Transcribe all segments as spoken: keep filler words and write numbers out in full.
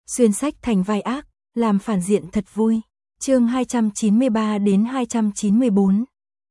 xuyên sách thành vai ác, làm phản diện thật vui. Chương hai trăm chín mươi ba đến hai trăm chín mươi bốn.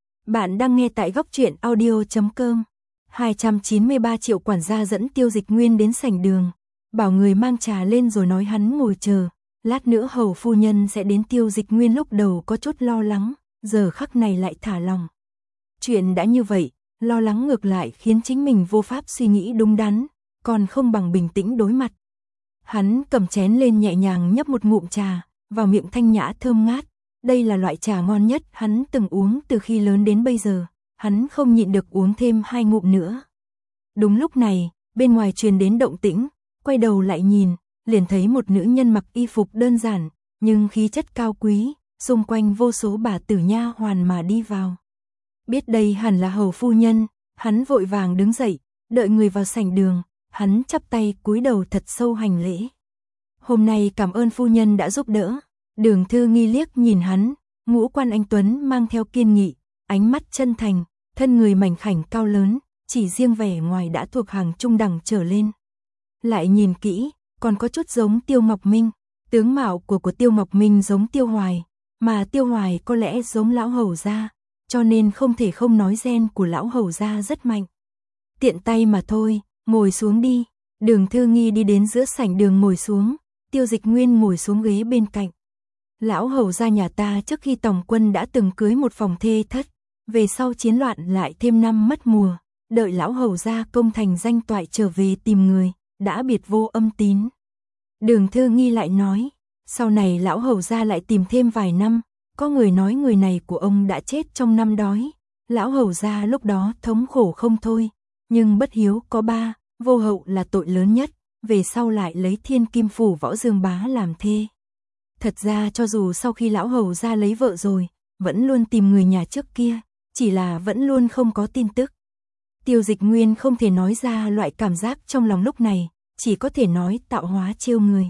Bạn đang nghe tại góc truyện audio chấm com. hai trăm chín mươi ba Triệu quản gia dẫn Tiêu Dịch Nguyên đến sảnh đường, bảo người mang trà lên rồi nói hắn ngồi chờ, lát nữa hầu phu nhân sẽ đến. Tiêu Dịch Nguyên lúc đầu có chút lo lắng, giờ khắc này lại thả lòng. Chuyện đã như vậy, lo lắng ngược lại khiến chính mình vô pháp suy nghĩ đúng đắn, còn không bằng bình tĩnh đối mặt. Hắn cầm chén lên nhẹ nhàng nhấp một ngụm trà, vào miệng thanh nhã thơm ngát. Đây là loại trà ngon nhất hắn từng uống từ khi lớn đến bây giờ, hắn không nhịn được uống thêm hai ngụm nữa. Đúng lúc này, bên ngoài truyền đến động tĩnh, quay đầu lại nhìn, liền thấy một nữ nhân mặc y phục đơn giản, nhưng khí chất cao quý, xung quanh vô số bà tử nha hoàn mà đi vào. Biết đây hẳn là hầu phu nhân, hắn vội vàng đứng dậy, đợi người vào sảnh đường, hắn chắp tay cúi đầu thật sâu hành lễ. Hôm nay cảm ơn phu nhân đã giúp đỡ. Đường Thư Nghi liếc nhìn hắn, ngũ quan anh tuấn mang theo kiên nghị, ánh mắt chân thành, thân người mảnh khảnh cao lớn, chỉ riêng vẻ ngoài đã thuộc hàng trung đẳng trở lên. Lại nhìn kỹ, còn có chút giống Tiêu Ngọc Minh, tướng mạo của của Tiêu Ngọc Minh giống Tiêu Hoài, mà Tiêu Hoài có lẽ giống lão hầu gia, cho nên không thể không nói gen của lão hầu gia rất mạnh. Tiện tay mà thôi, ngồi xuống đi. Đường Thư Nghi đi đến giữa sảnh đường ngồi xuống, Tiêu Dịch Nguyên ngồi xuống ghế bên cạnh. Lão hầu gia nhà ta trước khi tòng quân đã từng cưới một phòng thê thất, về sau chiến loạn lại thêm năm mất mùa, đợi lão hầu gia công thành danh toại trở về tìm người, đã biệt vô âm tín. Đường Thư Nghi lại nói, sau này lão hầu gia lại tìm thêm vài năm, có người nói người này của ông đã chết trong năm đói, lão hầu gia lúc đó thống khổ không thôi, nhưng bất hiếu có ba, vô hậu là tội lớn nhất, về sau lại lấy Thiên Kim Phủ Võ Dương Bá làm thê. Thật ra cho dù sau khi lão hầu gia lấy vợ rồi, vẫn luôn tìm người nhà trước kia, chỉ là vẫn luôn không có tin tức. Tiêu Dịch Nguyên không thể nói ra loại cảm giác trong lòng lúc này, chỉ có thể nói tạo hóa trêu người.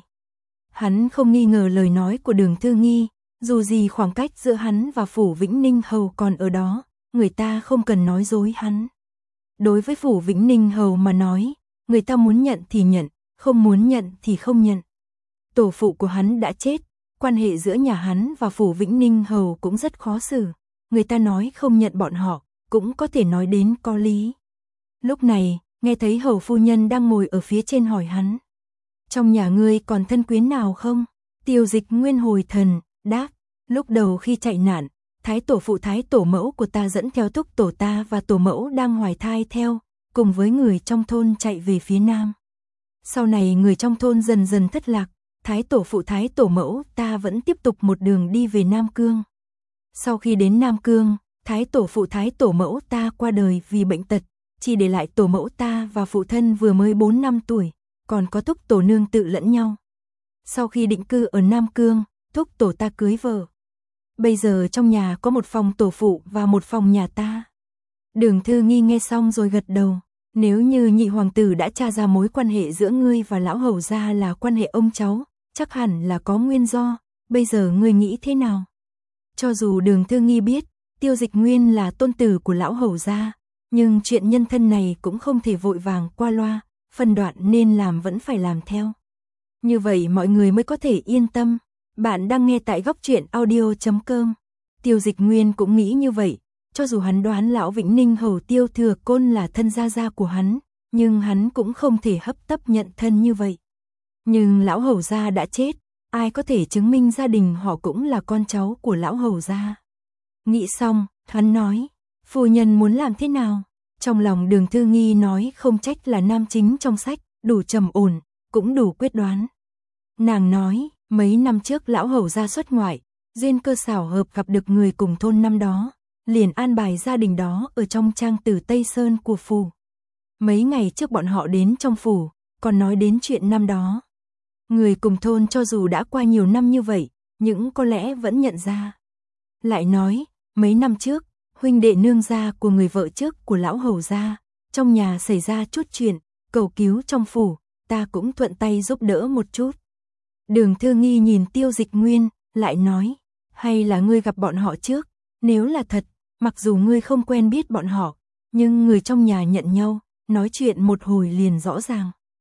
Hắn không nghi ngờ lời nói của Đường Thư Nghi, dù gì khoảng cách giữa hắn và Phủ Vĩnh Ninh Hầu còn ở đó, người ta không cần nói dối hắn. Đối với Phủ Vĩnh Ninh Hầu mà nói, người ta muốn nhận thì nhận, không muốn nhận thì không nhận. Tổ phụ của hắn đã chết, quan hệ giữa nhà hắn và Phủ Vĩnh Ninh Hầu cũng rất khó xử, người ta nói không nhận bọn họ, cũng có thể nói đến có lý. Lúc này, nghe thấy hầu phu nhân đang ngồi ở phía trên hỏi hắn, trong nhà ngươi còn thân quyến nào không? Tiêu Dịch Nguyên hồi thần, đáp, lúc đầu khi chạy nạn, thái tổ phụ thái tổ mẫu của ta dẫn theo thúc tổ ta và tổ mẫu đang hoài thai theo, cùng với người trong thôn chạy về phía nam. Sau này người trong thôn dần dần thất lạc, thái tổ phụ thái tổ mẫu ta vẫn tiếp tục một đường đi về Nam Cương. Sau khi đến Nam Cương, thái tổ phụ thái tổ mẫu ta qua đời vì bệnh tật, chỉ để lại tổ mẫu ta và phụ thân vừa mới bốn năm tuổi, còn có thúc tổ nương tự lẫn nhau. Sau khi định cư ở Nam Cương, thúc tổ ta cưới vợ. Bây giờ trong nhà có một phòng tổ phụ và một phòng nhà ta. Đường Thư Nghi nghe xong rồi gật đầu. Nếu như nhị hoàng tử đã tra ra mối quan hệ giữa ngươi và lão hầu gia là quan hệ ông cháu, chắc hẳn là có nguyên do, bây giờ ngươi nghĩ thế nào? Cho dù Đường Thư Nghi biết, Tiêu Dịch Nguyên là tôn tử của lão hầu gia, nhưng chuyện nhân thân này cũng không thể vội vàng qua loa, phân đoạn nên làm vẫn phải làm theo. Như vậy mọi người mới có thể yên tâm. Bạn đang nghe tại góc truyện audio chấm com. Tiêu Dịch Nguyên cũng nghĩ như vậy. Cho dù hắn đoán lão Vĩnh Ninh Hầu Tiêu Thừa Côn là thân gia gia của hắn, nhưng hắn cũng không thể hấp tấp nhận thân như vậy. Nhưng lão hầu gia đã chết, ai có thể chứng minh gia đình họ cũng là con cháu của lão hầu gia. Nghĩ xong, hắn nói, phu nhân muốn làm thế nào? Trong lòng Đường Thư Nghi nói không trách là nam chính trong sách, đủ trầm ổn, cũng đủ quyết đoán. Nàng nói, mấy năm trước lão hầu gia xuất ngoại, duyên cơ xảo hợp gặp được người cùng thôn năm đó, liền an bài gia đình đó ở trong trang tử Tây Sơn của phủ. Mấy ngày trước bọn họ đến trong phủ, còn nói đến chuyện năm đó. Người cùng thôn cho dù đã qua nhiều năm như vậy, nhưng có lẽ vẫn nhận ra. Lại nói, mấy năm trước, huynh đệ nương gia của người vợ trước của lão hầu gia, trong nhà xảy ra chút chuyện, cầu cứu trong phủ, ta cũng thuận tay giúp đỡ một chút. Đường Thư Nghi nhìn Tiêu Dịch Nguyên, lại nói, hay là ngươi gặp bọn họ trước, nếu là thật, mặc dù ngươi không quen biết bọn họ, nhưng người trong nhà nhận nhau, nói chuyện một hồi liền rõ ràng.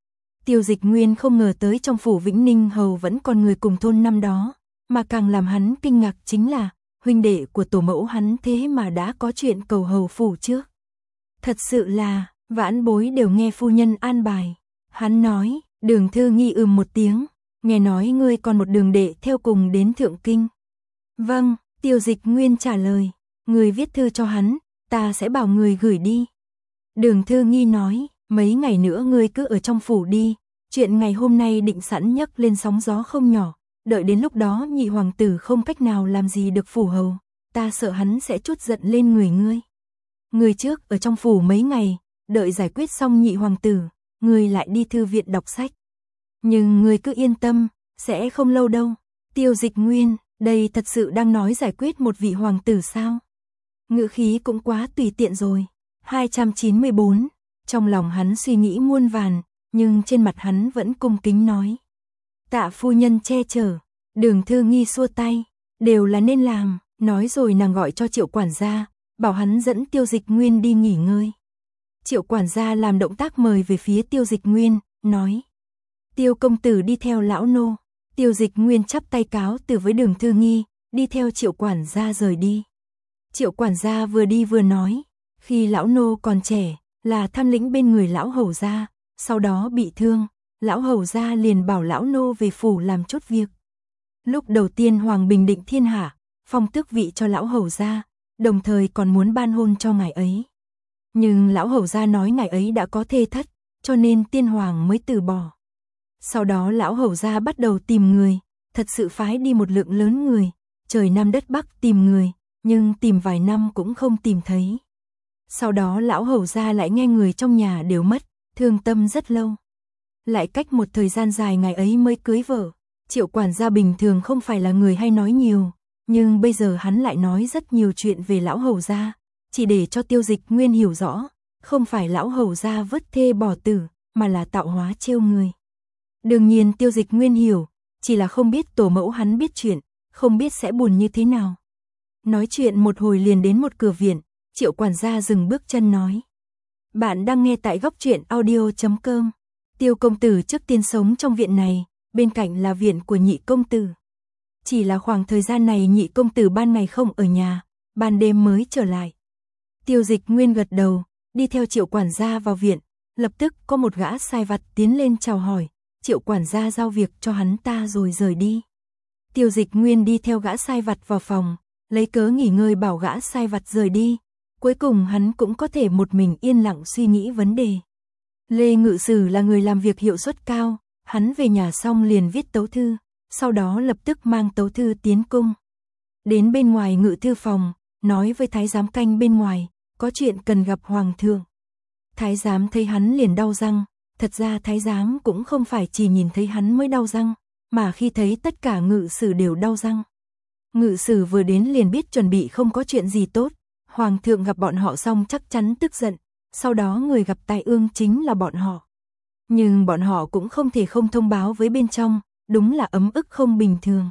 Tiêu Dịch Nguyên không ngờ tới trong phủ Vĩnh Ninh Hầu vẫn còn người cùng thôn năm đó, mà càng làm hắn kinh ngạc chính là, huynh đệ của tổ mẫu hắn thế mà đã có chuyện cầu hầu phủ trước. Thật sự là, vãn bối đều nghe phu nhân an bài. Hắn nói, Đường Thư Nghi ừm một tiếng, nghe nói ngươi còn một đường đệ theo cùng đến Thượng Kinh. Vâng, Tiêu Dịch Nguyên trả lời, người viết thư cho hắn, ta sẽ bảo người gửi đi. Đường Thư Nghi nói, mấy ngày nữa ngươi cứ ở trong phủ đi, chuyện ngày hôm nay định sẵn nhấc lên sóng gió không nhỏ, đợi đến lúc đó nhị hoàng tử không cách nào làm gì được phủ hầu, ta sợ hắn sẽ trút giận lên người ngươi. Ngươi trước ở trong phủ mấy ngày, đợi giải quyết xong nhị hoàng tử, ngươi lại đi thư viện đọc sách. Nhưng ngươi cứ yên tâm, sẽ không lâu đâu. Tiêu Dịch Nguyên, đây thật sự đang nói giải quyết một vị hoàng tử sao? Ngữ khí cũng quá tùy tiện rồi. hai trăm chín mươi bốn, trong lòng hắn suy nghĩ muôn vàn, nhưng trên mặt hắn vẫn cung kính nói. Tạ phu nhân che chở, Đường Thư Nghi xua tay, đều là nên làm, nói rồi nàng gọi cho Triệu quản gia, bảo hắn dẫn Tiêu Dịch Nguyên đi nghỉ ngơi. Triệu quản gia làm động tác mời về phía Tiêu Dịch Nguyên, nói. Tiêu công tử đi theo lão nô. Tiêu Dịch Nguyên chắp tay cáo từ với Đường Thư Nghi, đi theo Triệu quản gia rời đi. Triệu quản gia vừa đi vừa nói, khi lão nô còn trẻ, là tham lĩnh bên người lão hầu gia, sau đó bị thương, lão hầu gia liền bảo lão nô về phủ làm chút việc. Lúc đầu tiên Hoàng bình định thiên hạ, phong tước vị cho lão hầu gia, đồng thời còn muốn ban hôn cho ngài ấy. Nhưng lão hầu gia nói ngài ấy đã có thê thất, cho nên tiên hoàng mới từ bỏ. Sau đó lão hầu gia bắt đầu tìm người, thật sự phái đi một lượng lớn người, trời Nam đất Bắc tìm người, nhưng tìm vài năm cũng không tìm thấy. Sau đó lão hầu gia lại nghe người trong nhà đều mất, thương tâm rất lâu. Lại cách một thời gian dài ngài ấy mới cưới vợ. Triệu quản gia bình thường không phải là người hay nói nhiều, nhưng bây giờ hắn lại nói rất nhiều chuyện về lão hầu gia, chỉ để cho Tiêu Dịch Nguyên hiểu rõ, không phải lão hầu gia vứt thê bỏ tử, mà là tạo hóa trêu người. Đương nhiên Tiêu Dịch Nguyên hiểu, chỉ là không biết tổ mẫu hắn biết chuyện, không biết sẽ buồn như thế nào. Nói chuyện một hồi liền đến một cửa viện, Triệu quản gia dừng bước chân nói. Bạn đang nghe tại góc truyện audio chấm com. Tiêu công tử trước tiên sống trong viện này, bên cạnh là viện của nhị công tử. Chỉ là khoảng thời gian này nhị công tử ban ngày không ở nhà, ban đêm mới trở lại. Tiêu Dịch Nguyên gật đầu, đi theo Triệu quản gia vào viện, lập tức có một gã sai vặt tiến lên chào hỏi, Triệu quản gia giao việc cho hắn ta rồi rời đi. Tiêu Dịch Nguyên đi theo gã sai vặt vào phòng, lấy cớ nghỉ ngơi bảo gã sai vặt rời đi, cuối cùng hắn cũng có thể một mình yên lặng suy nghĩ vấn đề. Lê Ngự Sử là người làm việc hiệu suất cao, hắn về nhà xong liền viết tấu thư, sau đó lập tức mang tấu thư tiến cung. Đến bên ngoài ngự thư phòng, nói với thái giám canh bên ngoài, có chuyện cần gặp hoàng thượng. Thái giám thấy hắn liền đau răng, thật ra thái giám cũng không phải chỉ nhìn thấy hắn mới đau răng, mà khi thấy tất cả ngự sử đều đau răng. Ngự sử vừa đến liền biết chuẩn bị không có chuyện gì tốt, hoàng thượng gặp bọn họ xong chắc chắn tức giận, sau đó người gặp tai ương chính là bọn họ. Nhưng bọn họ cũng không thể không thông báo với bên trong, đúng là ấm ức không bình thường.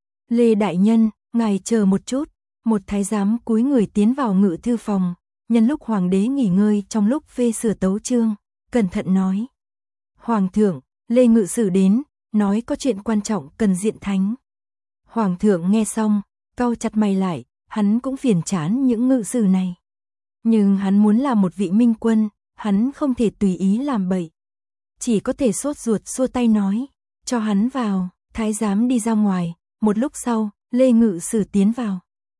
Lê đại nhân, ngài chờ một chút, một thái giám cúi người tiến vào ngự thư phòng, nhân lúc hoàng đế nghỉ ngơi trong lúc phê sửa tấu chương, cẩn thận nói. Hoàng thượng, Lê Ngự Sử đến, nói có chuyện quan trọng cần diện thánh. Hoàng thượng nghe xong, cau chặt mày lại, hắn cũng phiền chán những ngự sử này. Nhưng hắn muốn làm một vị minh quân, hắn không thể tùy ý làm bậy. Chỉ có thể sốt ruột xua tay nói, cho hắn vào, thái giám đi ra ngoài, một lúc sau, Lê Ngự Sử tiến vào.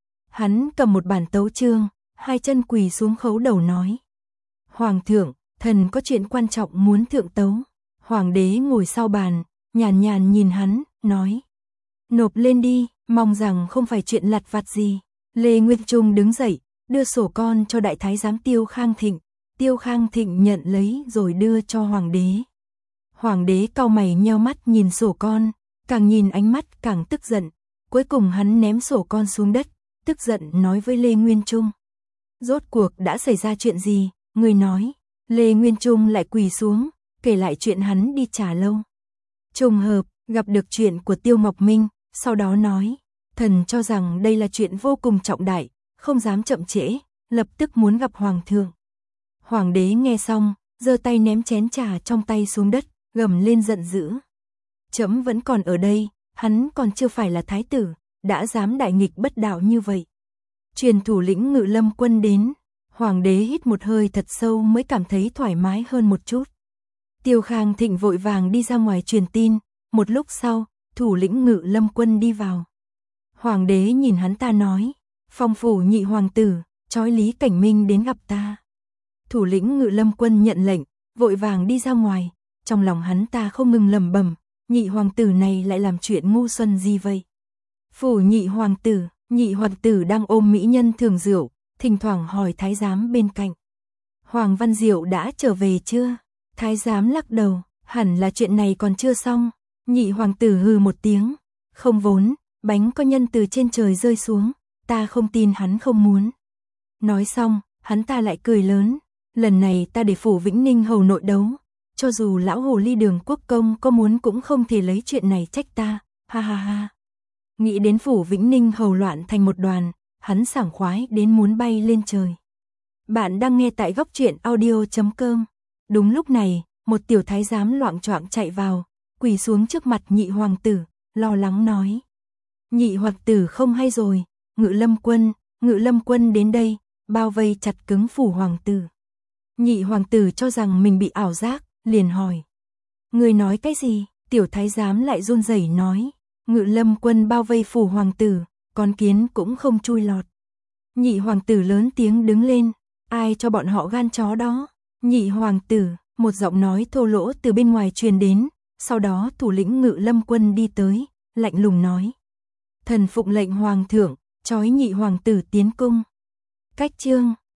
Hắn cầm một bản tấu chương, hai chân quỳ xuống khấu đầu nói. Hoàng thượng, thần có chuyện quan trọng muốn thượng tấu. Hoàng đế ngồi sau bàn, nhàn nhàn nhìn hắn, nói. Nộp lên đi, mong rằng không phải chuyện lặt vặt gì. Lê Nguyên Trung đứng dậy, đưa sổ con cho đại thái giám Tiêu Khang Thịnh. Tiêu Khang Thịnh nhận lấy rồi đưa cho hoàng đế. Hoàng đế cau mày nheo mắt nhìn sổ con, càng nhìn ánh mắt càng tức giận. Cuối cùng hắn ném sổ con xuống đất, tức giận nói với Lê Nguyên Trung. Rốt cuộc đã xảy ra chuyện gì, người nói. Lê Nguyên Trung lại quỳ xuống, kể lại chuyện hắn đi Trà Lâu. Trùng hợp, gặp được chuyện của Tiêu Ngọc Minh, sau đó nói. Thần cho rằng đây là chuyện vô cùng trọng đại, không dám chậm trễ, lập tức muốn gặp hoàng thượng. Hoàng đế nghe xong, giơ tay ném chén trà trong tay xuống đất, gầm lên giận dữ. Trẫm vẫn còn ở đây, hắn còn chưa phải là thái tử, đã dám đại nghịch bất đạo như vậy. Truyền thủ lĩnh Ngự Lâm quân đến, hoàng đế hít một hơi thật sâu mới cảm thấy thoải mái hơn một chút. Tiêu Khang Thịnh vội vàng đi ra ngoài truyền tin, một lúc sau, thủ lĩnh Ngự Lâm quân đi vào. Hoàng đế nhìn hắn ta nói, Phong phủ nhị hoàng tử, trói Lý Cảnh Minh đến gặp ta. Thủ lĩnh Ngự Lâm quân nhận lệnh, vội vàng đi ra ngoài, trong lòng hắn ta không ngừng lẩm bẩm, nhị hoàng tử này lại làm chuyện ngu xuẩn gì vậy? Phủ nhị hoàng tử, nhị hoàng tử đang ôm mỹ nhân thường rượu, thỉnh thoảng hỏi thái giám bên cạnh. Hoàng Văn Diệu đã trở về chưa? Thái giám lắc đầu, hẳn là chuyện này còn chưa xong. Nhị hoàng tử hừ một tiếng, không vốn, bánh có nhân từ trên trời rơi xuống, ta không tin hắn không muốn. Nói xong, hắn ta lại cười lớn, lần này ta để phủ Vĩnh Ninh hầu nội đấu, cho dù lão hồ ly Đường Quốc công có muốn cũng không thể lấy chuyện này trách ta, ha ha ha. Nghĩ đến phủ Vĩnh Ninh hầu loạn thành một đoàn, hắn sảng khoái đến muốn bay lên trời. Bạn đang nghe tại góc truyện audio chấm com. Đúng lúc này, một tiểu thái giám loạng choạng chạy vào, quỳ xuống trước mặt nhị hoàng tử, lo lắng nói. Nhị hoàng tử không hay rồi, Ngự Lâm quân, Ngự Lâm quân đến đây, bao vây chặt cứng phủ hoàng tử. Nhị hoàng tử cho rằng mình bị ảo giác, liền hỏi. Người nói cái gì? Tiểu thái giám lại run rẩy nói. Ngự Lâm quân bao vây phủ hoàng tử, con kiến cũng không chui lọt. Nhị hoàng tử lớn tiếng đứng lên, ai cho bọn họ gan chó đó? Nhị hoàng tử, một giọng nói thô lỗ từ bên ngoài truyền đến, sau đó thủ lĩnh Ngự Lâm quân đi tới, lạnh lùng nói. Thần phụng lệnh hoàng thượng, trói nhị hoàng tử tiến cung. Cách chương